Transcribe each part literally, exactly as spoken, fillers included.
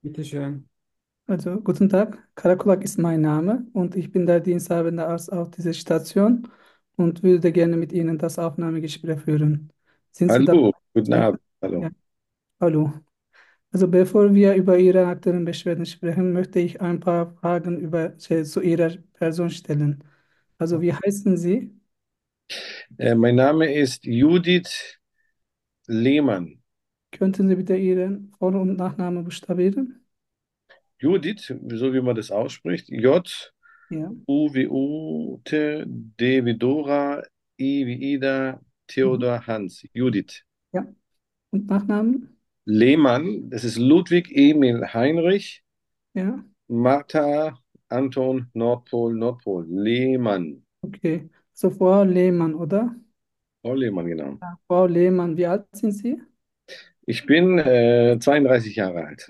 Bitteschön. Also, guten Tag, Karakulak ist mein Name und ich bin der diensthabende Arzt auf dieser Station und würde gerne mit Ihnen das Aufnahmegespräch führen. Sind Sie da? Hallo, guten Zeit? Abend. Ja, Hallo. hallo. Also, bevor wir über Ihre aktuellen Beschwerden sprechen, möchte ich ein paar Fragen über, äh, zu Ihrer Person stellen. Also, wie heißen Sie? Äh, mein Name ist Judith Lehmann. Könnten Sie bitte Ihren Vor- und Nachnamen buchstabieren? Judith, so wie man das ausspricht. J, Ja. U wie Ute, D wie Dora, I wie Ida, Mhm. Theodor Hans. Judith. Ja. Und Nachnamen? Lehmann, das ist Ludwig Emil Heinrich, Ja. Martha Anton Nordpol Nordpol. Lehmann. Okay. So, Frau Lehmann, oder? Frau Lehmann, genau. Ja. Frau Lehmann, wie alt sind Sie? Ich bin äh, zweiunddreißig Jahre alt.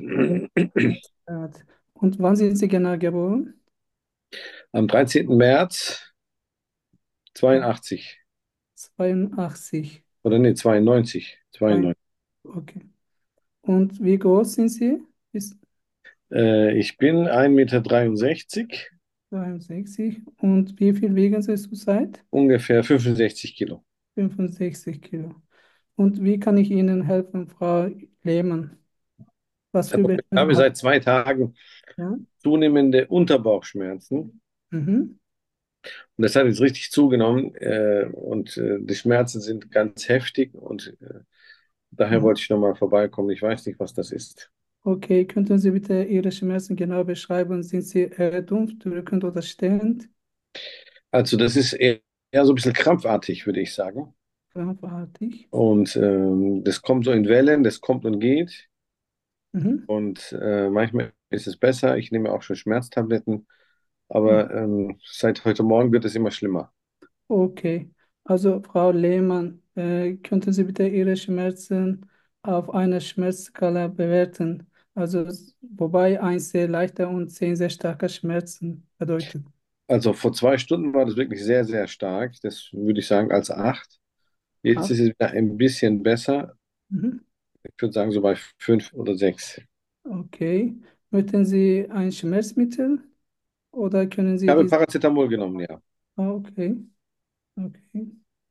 Grad. Und wann sind Sie genau geboren? Am dreizehnten März Ja, zweiundachtzig. zweiundachtzig. Oder nee, zweiundneunzig. Ein- zweiundneunzig. Okay. Und wie groß sind Sie? Ist Äh, ich bin ein Meter dreiundsechzig, zweiundsechzig. Und wie viel wiegen Sie zurzeit? ungefähr fünfundsechzig Kilo. fünfundsechzig Kilo. Und wie kann ich Ihnen helfen, Frau Lehmann? Was für Also ich Beschwerden habe haben seit zwei Tagen Sie? Ja? zunehmende Unterbauchschmerzen. Mhm. Und das hat jetzt richtig zugenommen. Äh, und äh, die Schmerzen sind ganz heftig. Und äh, daher Mhm. wollte ich nochmal vorbeikommen. Ich weiß nicht, was das ist. Okay, könnten Sie bitte Ihre Schmerzen genau beschreiben? Sind sie eher dumpf, drückend oder stehend? Also das ist eher, eher so ein bisschen krampfartig, würde ich sagen. Krampfartig. Und ähm, das kommt so in Wellen, das kommt und geht. Mhm. Und äh, manchmal ist es besser. Ich nehme auch schon Schmerztabletten. Aber ähm, seit heute Morgen wird es immer schlimmer. Okay, also Frau Lehmann, äh, könnten Sie bitte Ihre Schmerzen auf einer Schmerzskala bewerten? Also s- wobei eins sehr leichter und zehn sehr starker Schmerzen bedeutet. Also vor zwei Stunden war das wirklich sehr, sehr stark. Das würde ich sagen als acht. Jetzt Acht. ist es wieder ein bisschen besser. Mhm. Ich würde sagen so bei fünf oder sechs. Okay, möchten Sie ein Schmerzmittel oder können Ich Sie habe dies? Paracetamol genommen, ja. Ah, okay, okay.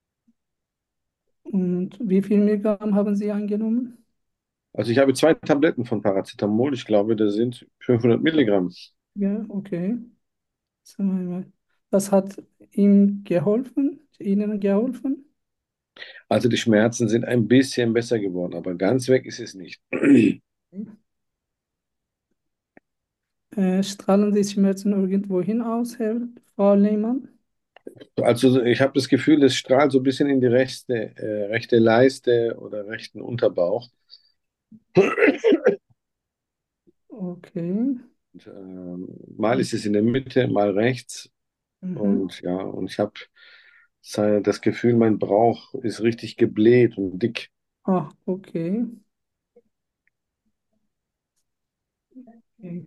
Und wie viel Milligramm haben Sie eingenommen? Also ich habe zwei Tabletten von Paracetamol. Ich glaube, das sind fünfhundert Milligramm. Ja, okay. Zweimal. Das hat ihm geholfen, Ihnen geholfen? Also die Schmerzen sind ein bisschen besser geworden, aber ganz weg ist es nicht. Äh, strahlen die Schmerzen irgendwohin aus, Herr Frau Lehmann? Also ich habe das Gefühl, es strahlt so ein bisschen in die rechte, äh, rechte Leiste oder rechten Unterbauch. Okay. Und, ähm, mal ist es in der Mitte, mal rechts. Mhm. Und ja, und ich habe das Gefühl, mein Bauch ist richtig gebläht und dick. Ah, okay. Okay.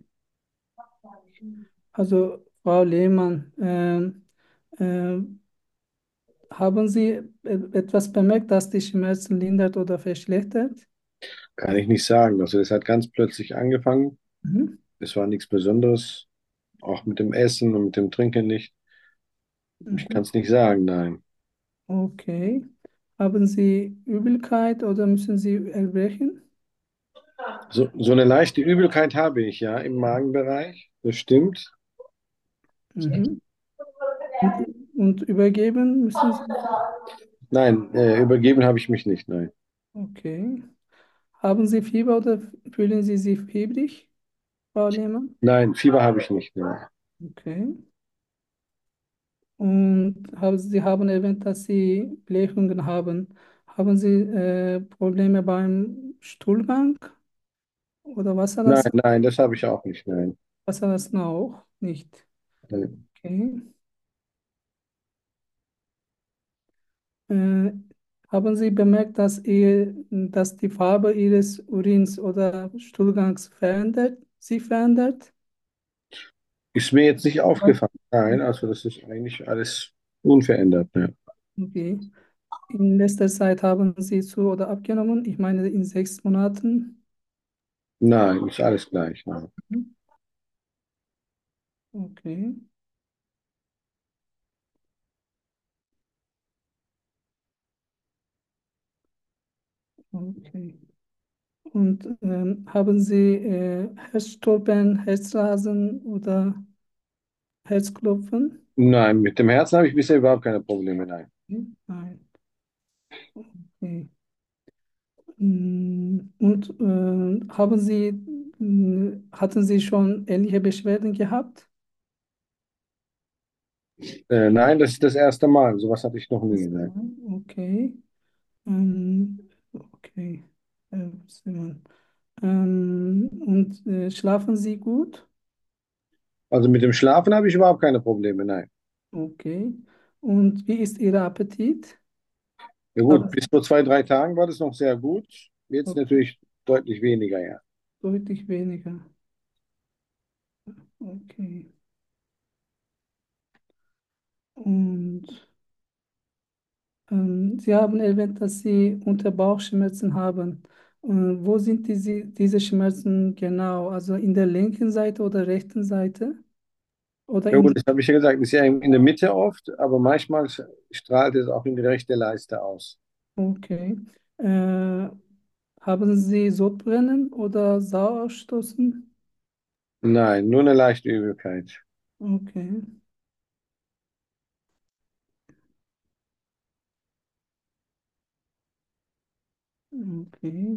Also, Frau Lehmann, ähm, ähm, haben Sie e- etwas bemerkt, das die Schmerzen lindert oder verschlechtert? Kann ich nicht sagen. Also das hat ganz plötzlich angefangen. Mhm. Es war nichts Besonderes. Auch mit dem Essen und mit dem Trinken nicht. Ich kann Mhm. es nicht sagen, nein. Okay. Haben Sie Übelkeit oder müssen Sie erbrechen? So, so eine leichte Übelkeit habe ich ja im Magenbereich. Das stimmt. Mhm. Und, und übergeben müssen Sie? Nein, äh, übergeben habe ich mich nicht, nein. Okay. Haben Sie Fieber oder fühlen Sie sich fiebrig, Frau Lehmann? Nein, Fieber habe ich nicht, nein. Okay. Und haben, Sie haben erwähnt, dass Sie Blähungen haben. Haben Sie äh, Probleme beim Stuhlgang oder Nein, Wasserlassen? nein, das habe ich auch nicht, nein. Wasserlassen auch nicht. Nein. Okay. Äh, haben Sie bemerkt, dass, ihr, dass die Farbe Ihres Urins oder Stuhlgangs verändert, sich verändert? Ist mir jetzt nicht aufgefallen, nein. Also das ist eigentlich alles unverändert, ne? Okay. In letzter Zeit haben Sie zu oder abgenommen? Ich meine in sechs Monaten. Nein, ist alles gleich. Nein. Mhm. Okay, okay. Und ähm, haben Sie äh, Herzstolpern, Herzrasen oder Herzklopfen? Nein, mit dem Herzen habe ich bisher überhaupt keine Probleme. Nein. Hm, nein. Okay. Mm, Und äh, haben Sie, mm, hatten Sie schon ähnliche Beschwerden gehabt? Äh, nein, das ist das erste Mal. Sowas hatte ich noch nie. Das, Nein. okay. Ähm, okay. Äh, Simon. Ähm, und äh, schlafen Sie gut? Also mit dem Schlafen habe ich überhaupt keine Probleme. Nein. Okay. Und wie ist Ihr Appetit? Ja gut, Haben bis Sie vor zwei, drei Tagen war das noch sehr gut. Jetzt okay, natürlich deutlich weniger, ja. deutlich weniger? Okay. Und ähm, Sie haben erwähnt, dass Sie unter Bauchschmerzen haben. Äh, wo sind diese, diese Schmerzen genau? Also in der linken Seite oder rechten Seite? Oder Ja gut, in, das habe ich ja gesagt, ist ja in der Mitte oft, aber manchmal strahlt es auch in die rechte Leiste aus. okay. Äh, haben Sie Sodbrennen oder Sauerausstoßen? Nein, nur eine leichte Übelkeit. Okay, okay.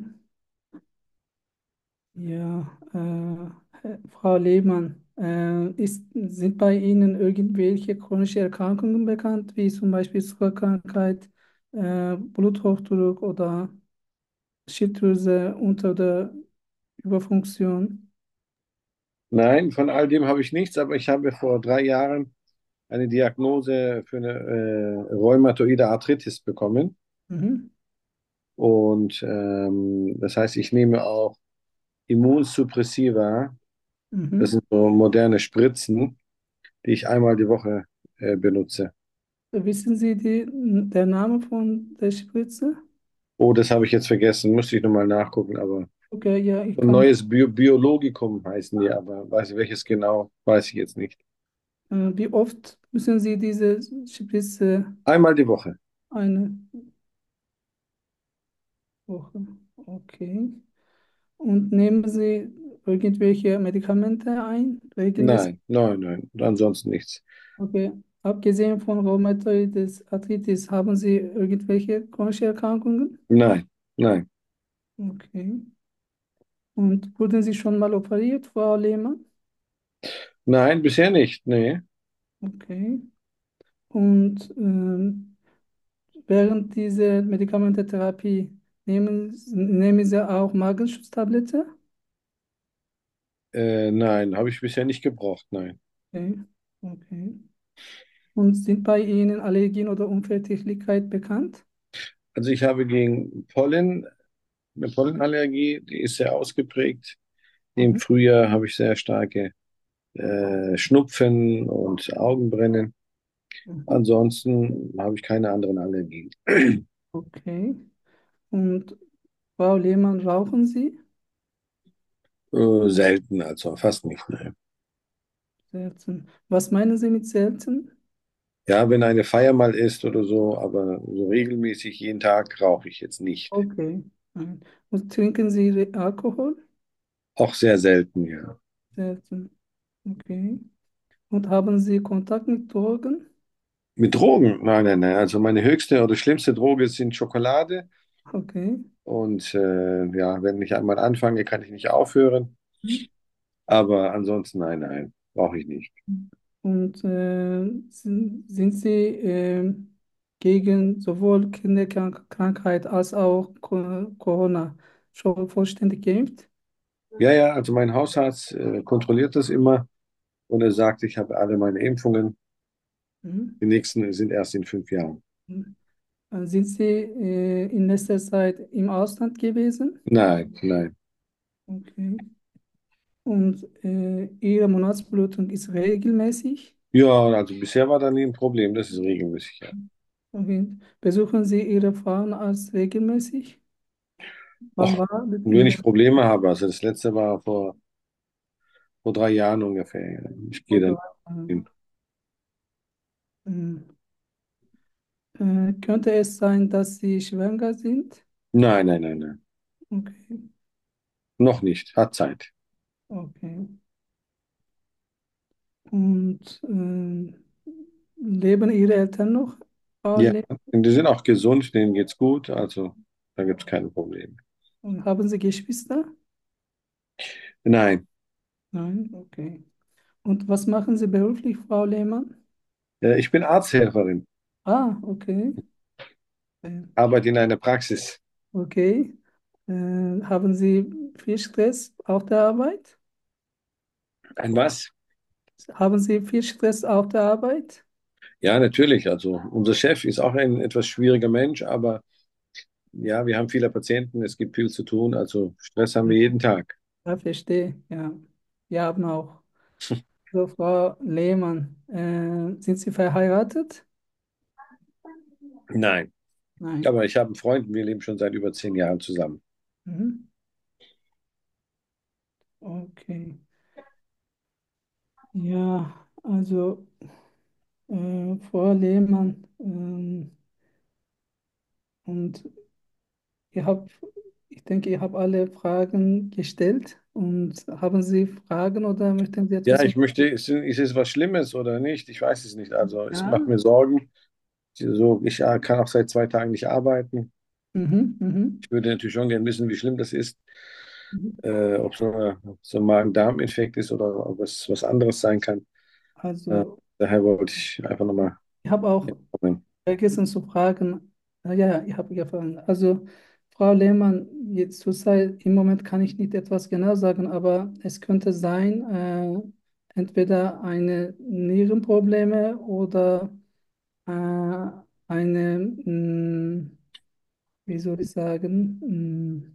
Ja, äh, Frau Lehmann, äh, ist, sind bei Ihnen irgendwelche chronische Erkrankungen bekannt, wie zum Beispiel Zuckerkrankheit, äh, Bluthochdruck oder Schilddrüse unter der Überfunktion? Nein, von all dem habe ich nichts, aber ich habe vor drei Jahren eine Diagnose für eine äh, rheumatoide Arthritis bekommen. Mhm. Und ähm, das heißt, ich nehme auch Immunsuppressiva. Das Mhm. sind so moderne Spritzen, die ich einmal die Woche äh, benutze. Wissen Sie die, der Name von der Spritze? Oh, das habe ich jetzt vergessen, müsste ich nochmal nachgucken, aber Okay, ja, ich ein kann. neues Bio Biologikum heißen die, aber weiß ich welches genau, weiß ich jetzt nicht. Äh, wie oft müssen Sie diese Spritze Einmal die Woche. eine Woche? Okay. Und nehmen Sie irgendwelche Medikamente ein, regelmäßig? Nein, nein, nein, ansonsten nichts. Okay. Abgesehen von Rheumatoid Arthritis, haben Sie irgendwelche chronische Erkrankungen? Nein, nein, Okay. Und wurden Sie schon mal operiert, Frau Lehmann? nein, bisher nicht. Nee. Okay. Und ähm, während dieser Medikamententherapie nehmen, nehmen Sie auch Magenschutztablette? Äh, nein, habe ich bisher nicht gebraucht, nein. Okay. Okay. Und sind bei Ihnen Allergien oder Unverträglichkeit bekannt? Also ich habe gegen Pollen, eine Pollenallergie, die ist sehr ausgeprägt. Im Mhm. Frühjahr habe ich sehr starke äh, Schnupfen und Augenbrennen. Mhm. Ansonsten habe ich keine anderen Allergien. Okay. Und Frau Lehmann, rauchen Sie? Äh, selten, also fast nicht. Ne. Selten. Was meinen Sie mit selten? Ja, wenn eine Feier mal ist oder so, aber so regelmäßig jeden Tag rauche ich jetzt nicht. Okay. Nein. Und trinken Sie Re- Alkohol? Auch sehr selten, ja. Selten. Okay. Und haben Sie Kontakt mit Drogen? Mit Drogen? Nein, nein, nein. Also meine höchste oder schlimmste Droge sind Schokolade. Okay. Und äh, ja, wenn ich einmal anfange, kann ich nicht aufhören. Aber ansonsten, nein, nein, brauche ich nicht. Und äh, sind, sind Sie äh, gegen sowohl Kinderkrankheit als auch Co- Corona schon vollständig geimpft? Ja, ja, also mein Hausarzt äh, kontrolliert das immer und er sagt, ich habe alle meine Impfungen. Mhm. Die nächsten sind erst in fünf Jahren. Mhm. Äh, Sind Sie äh, in letzter Zeit im Ausland gewesen? Nein, nein. Okay. Und äh, Ihre Monatsblutung ist regelmäßig? Ja, also bisher war da nie ein Problem, das ist regelmäßig, ja. Okay. Besuchen Sie Ihre Frauenarzt regelmäßig? Wann Och, war das und wenn ich Ihre Probleme habe, also das letzte war vor, vor drei Jahren ungefähr. Ja. Ich gehe dann Vorbereitung? hin. Ähm, äh, könnte es sein, dass Sie schwanger sind? Nein, nein, nein, nein. Okay, Noch nicht. Hat Zeit. okay. Und ähm, leben Ihre Eltern noch? Ja, Alle? und die sind auch gesund, denen geht's gut, also da gibt es keine Probleme. Und haben Sie Geschwister? Nein, Nein, okay. Und was machen Sie beruflich, Frau Lehmann? äh, ich bin Arzthelferin, Ah, okay. Äh, arbeite in einer Praxis. Okay. Äh, haben Sie viel Stress auf der Arbeit? Ein was? Haben Sie viel Stress auf der Arbeit? Ja, natürlich. Also unser Chef ist auch ein etwas schwieriger Mensch, aber ja, wir haben viele Patienten, es gibt viel zu tun, also Stress haben wir jeden Tag. Ja, verstehe. Ja, wir haben auch. So, Frau Lehmann, äh, sind Sie verheiratet? Nein, Nein. aber ich habe einen Freund, wir leben schon seit über zehn Jahren zusammen. Mhm. Okay. Ja, also äh, Frau Lehmann, ähm, und ihr habt, ich denke, ihr habt alle Fragen gestellt. Und haben Sie Fragen oder möchten Sie Ja, etwas? ich möchte, ist, ist es was Schlimmes oder nicht? Ich weiß es nicht. Also es Ja. macht mir Sorgen. So, ich äh, kann auch seit zwei Tagen nicht arbeiten. Mhm, mhm. Ich würde natürlich schon gerne wissen, wie schlimm das ist, Mhm. äh, ob so, eine, so ein Magen-Darm-Infekt ist oder ob es was anderes sein kann. Äh, Also, daher wollte ich einfach nochmal ich habe auch informieren. vergessen zu fragen. Ah, ja, ja, ich habe gefallen. Also, Frau Lehmann, jetzt zurzeit, im Moment kann ich nicht etwas genau sagen, aber es könnte sein, äh, entweder eine Nierenprobleme oder äh, eine, mh, wie soll ich sagen, mh,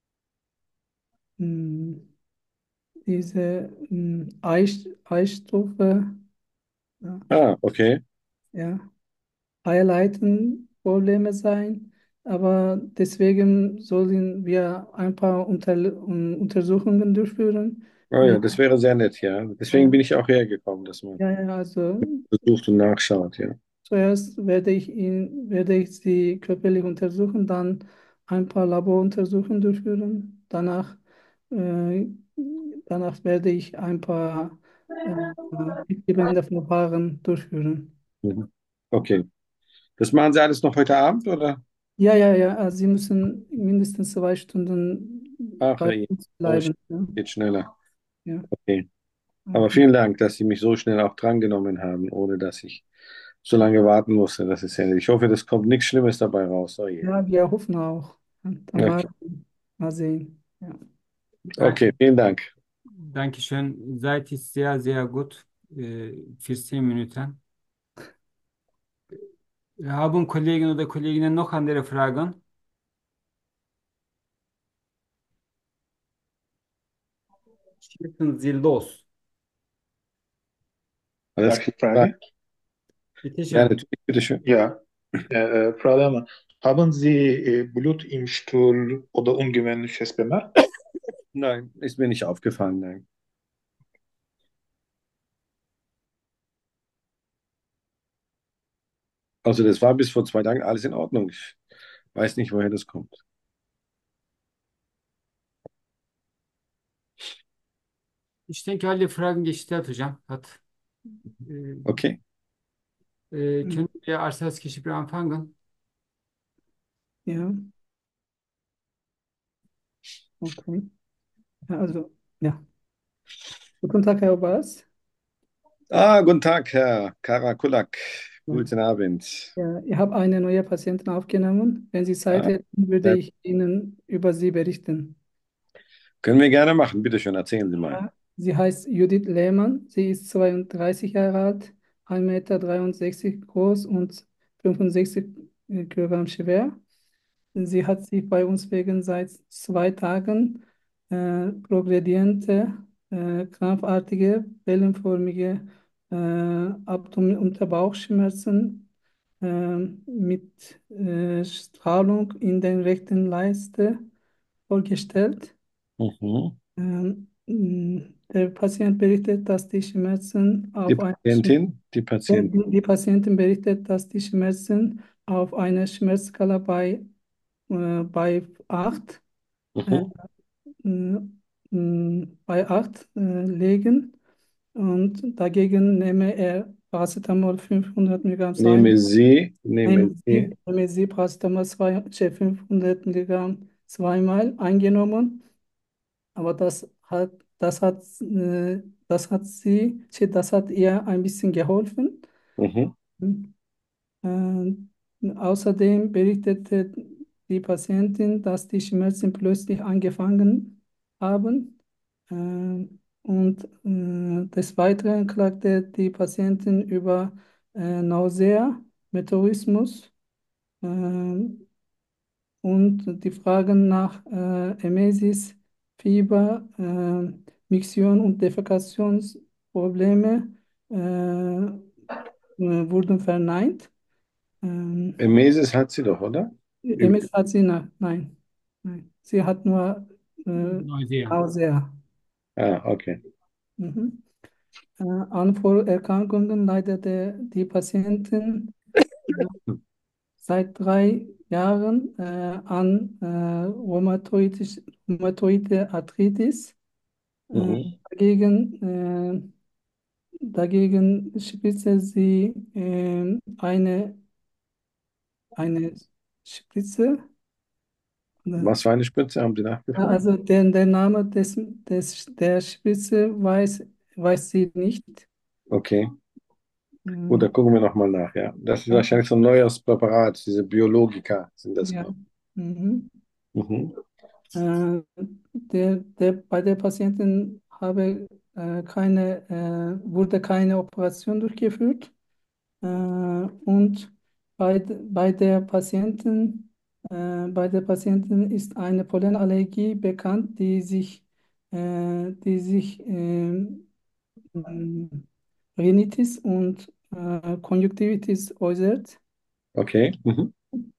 mh, diese mh, Eich, Eichstoffe, ja, Ah, okay. ja, Eileitenprobleme sein. Aber deswegen sollen wir ein paar Unter um, Untersuchungen durchführen. Oh Wenn, ja, das wäre sehr nett, ja. Deswegen bin ja, ich auch hergekommen, dass man ja, ja, also besucht und nachschaut, ja. zuerst werde ich ihn, werde ich sie körperlich untersuchen, dann ein paar Laboruntersuchungen durchführen. Danach, äh, danach werde ich ein paar äh, bildgebende Verfahren durchführen. Mhm. Okay. Das machen Sie alles noch heute Abend, oder? Ja, ja, ja, also Sie müssen mindestens zwei Stunden Ach, bei ja, uns oh, bleiben. Ja, geht schneller. ja, Okay. Aber okay. vielen Dank, dass Sie mich so schnell auch drangenommen haben, ohne dass ich so lange warten musste. Das ist ja nett. Ich hoffe, das kommt nichts Schlimmes dabei raus. Oh je. Ja, wir hoffen auch. Dann mal, Okay. mal sehen. Ja. Okay, vielen Dank. Dankeschön. Zeit ist sehr, sehr gut. Äh, vierzehn Minuten. Haben Kollegen oder Kolleginnen noch andere Fragen? Schießen Sie los. Alles Darf ich klar. fragen? Bitte Ja, schön. natürlich, bitteschön. Ja, äh, Frau Lehmann, haben Sie äh, Blut im Stuhl oder Ungewöhnliches bemerkt? Nein, ist mir nicht aufgefallen, nein. Also das war bis vor zwei Tagen alles in Ordnung. Ich weiß nicht, woher das kommt. Ich denke, alle Fragen gestellt hocam. Hat, äh, Okay. äh, Hm, können wir als Erstkişi anfangen? ja, okay. Ja, also, ja. Guten Tag, Herr Oberst. Ah, guten Tag, Herr Karakulak. Ja. Guten Abend. Ja, ich habe eine neue Patientin aufgenommen. Wenn Sie Zeit Ah, hätten, würde ja, ich Ihnen über sie berichten. können wir gerne machen. Bitteschön, erzählen Sie mal. Ja. Sie heißt Judith Lehmann. Sie ist zweiunddreißig Jahre alt, ein Meter dreiundsechzig groß und fünfundsechzig Kilogramm schwer. Sie hat sich bei uns wegen seit zwei Tagen äh, progrediente, äh, krampfartige, wellenförmige äh, Abdomen- und Bauchschmerzen äh, mit äh, Strahlung in den rechten Leiste vorgestellt. Mhm. Ähm, mh, Der Patient berichtet, dass die Schmerzen Die auf einer Sch- Patientin, die äh, Patient. die, die Patientin berichtet, dass die Schmerzen auf einer Schmerzskala bei, äh, bei acht äh, Mhm. mh, mh, bei acht äh, liegen und dagegen nehme er Paracetamol fünfhundert Milligramm Nehme zweimal. Sie, nehme Nehmen Sie. Sie, nehmen Sie Paracetamol zwei, äh, fünfhundert Milligramm zweimal eingenommen. Aber das hat, das hat, äh, das hat sie, sie- das hat ihr ein bisschen geholfen. Mhm. Äh, Außerdem berichtete die Patientin, dass die Schmerzen plötzlich angefangen haben. Äh, und äh, des Weiteren klagte die Patientin über äh, Nausea, Meteorismus. Äh, und die Fragen nach äh, Emesis, Fieber, äh, Miktion und Defekationsprobleme äh, äh, wurden verneint. Ähm, Emesis hat sie doch, oder? Üb- Emes hat sie, na, nein, nein, sie hat nur äh, Nausea. Nausea. Ah, okay. Mhm. Äh, an Vorerkrankungen leidete die Patientin seit drei Jahren äh, an äh, rheumatoidisch, rheumatoide Arthritis. Äh, Mhm. dagegen, äh, dagegen spritzte sie äh, eine, eine Spritze. Oder, Was für eine Spritze haben Sie ja, nachgefragt? also der, der Name des, des, der Spritze weiß, weiß sie nicht. Okay. Gut, da Äh, gucken wir nochmal nach, ja. Das ist ja, wahrscheinlich so ein neues Präparat, diese Biologika sind das, ja. glaube Mhm. ich. Mhm. Äh, der, der, bei der Patientin habe, äh, keine, äh, wurde keine Operation durchgeführt. Äh, und bei, d- bei der Patientin, äh, bei der Patientin ist eine Pollenallergie bekannt, die sich, äh, die sich ähm, mh, Rhinitis und äh, Konjunktivitis äußert. Okay. Mhm.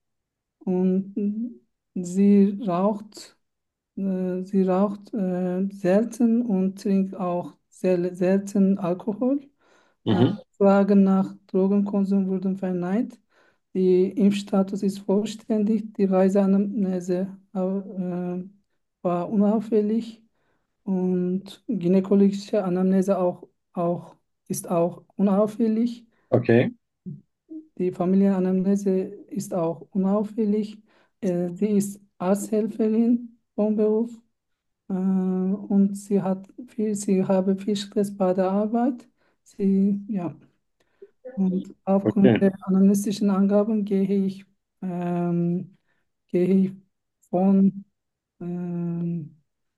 Und mh, sie raucht, äh, sie raucht äh, selten und trinkt auch sehr selten Alkohol. Äh, Mhm. Fragen nach Drogenkonsum wurden verneint. Die Impfstatus ist vollständig. Die Reiseanamnese äh, war unauffällig und gynäkologische Anamnese auch, auch, ist auch unauffällig. Okay. Die Familienanamnese ist auch unauffällig. Äh, sie ist Arzthelferin vom Beruf äh, und sie hat viel, sie habe viel Stress bei der Arbeit. Sie, ja. Und aufgrund Okay. der anamnestischen Angaben gehe ich, ähm, gehe ich von ähm,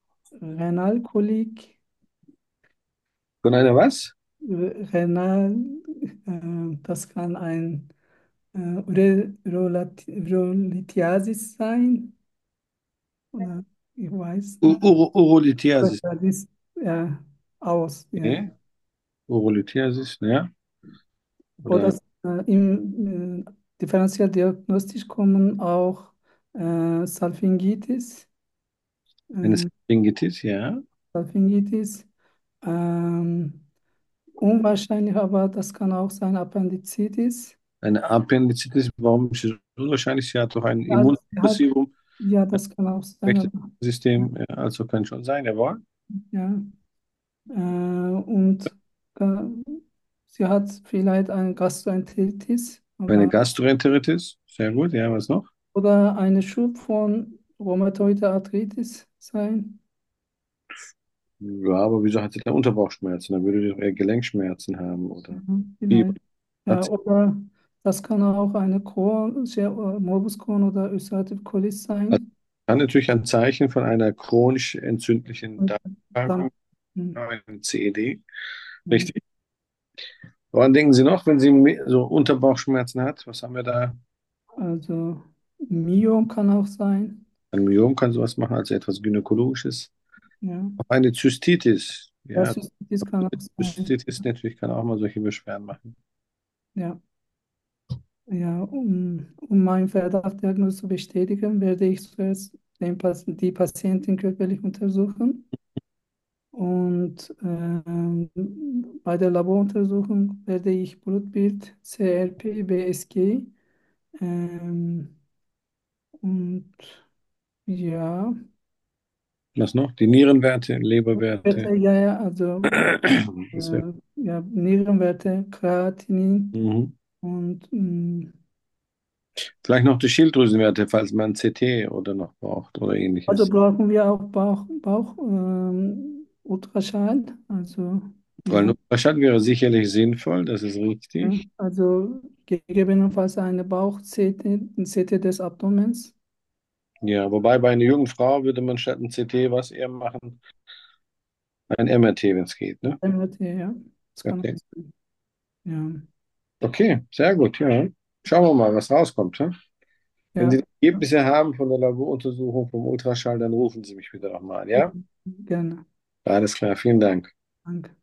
Renalkolik, Von einer was? äh, Renal, äh, das kann ein äh, Ure- Urolati- Urolithiasis sein, oder ich weiß U- nicht, Uro Urolithiasis. Urolithiasis, ja, aus, ja. Okay. Urolithiasis, ja. Oder Oder äh, im äh, Differentialdiagnostisch kommen auch äh, Salpingitis. eine Äh, Pharyngitis, ja. Salpingitis. Ähm, unwahrscheinlich, aber das kann auch sein Appendizitis. Eine Appendizitis, warum ist es unwahrscheinlich? Sie hat doch ein Ja, sie hat, Immunsuppressivum, ja, ein das kann auch sein, schlechtes aber System, ja, also kann schon sein, jawohl. ja. Äh, und äh, sie hat vielleicht eine Gastroenteritis, Eine aber Gastroenteritis, sehr gut, ja, was noch? oder eine Schub von Rheumatoide Arthritis sein. Ja, aber wieso hat sie da Unterbauchschmerzen? Dann würde sie doch eher Gelenkschmerzen haben oder Mhm, Fieber. vielleicht. Hat Ja, sie, oder das kann auch eine Crohn, sehr- äh, Morbus Crohn oder ulcerative Colitis also sein. kann natürlich ein Zeichen von einer chronisch entzündlichen Und dann, Darmerkrankung, hm, eine C E D, hm, richtig? Woran denken Sie noch, wenn sie me- so Unterbauchschmerzen hat? Was haben wir da? also Myom kann auch sein. Ein Myom kann sowas machen, also etwas Gynäkologisches. Ja, Auch eine Zystitis, ja, das ist, das kann auch sein. Zystitis natürlich kann auch mal solche Beschwerden machen. Ja, ja, um, um meinen Verdacht Diagnose zu bestätigen, werde ich zuerst den, Pas- die Patientin körperlich untersuchen. Und ähm, bei der Laboruntersuchung werde ich Blutbild, C R P, B S G ähm, und ja, Was noch? Die Nierenwerte, Leberwerte. Werte, ja, ja, also Das wär, äh, ja, Nierenwerte, Kreatinin mhm. und mh, Vielleicht noch die Schilddrüsenwerte, falls man ein C T oder noch braucht oder also ähnliches. brauchen wir auch Bauch, Bauch ähm, Ultraschall, also Weil ein ja, Ultraschall wäre sicherlich sinnvoll, das ist ja, richtig. also gegebenenfalls eine Bauch-C T, ein C T des Abdomens. Ja, wobei bei einer jungen Frau würde man statt ein C T was eher machen? Ein M R T, wenn es geht, ne? M R T, ja, das kann auch Okay. sein. Ja, Okay, sehr gut, ja. Schauen wir mal, was rauskommt. Ne? Wenn Sie ja, die Ergebnisse haben von der Laboruntersuchung vom Ultraschall, dann rufen Sie mich bitte nochmal an, ja, ja? gerne. Alles klar, vielen Dank. Danke.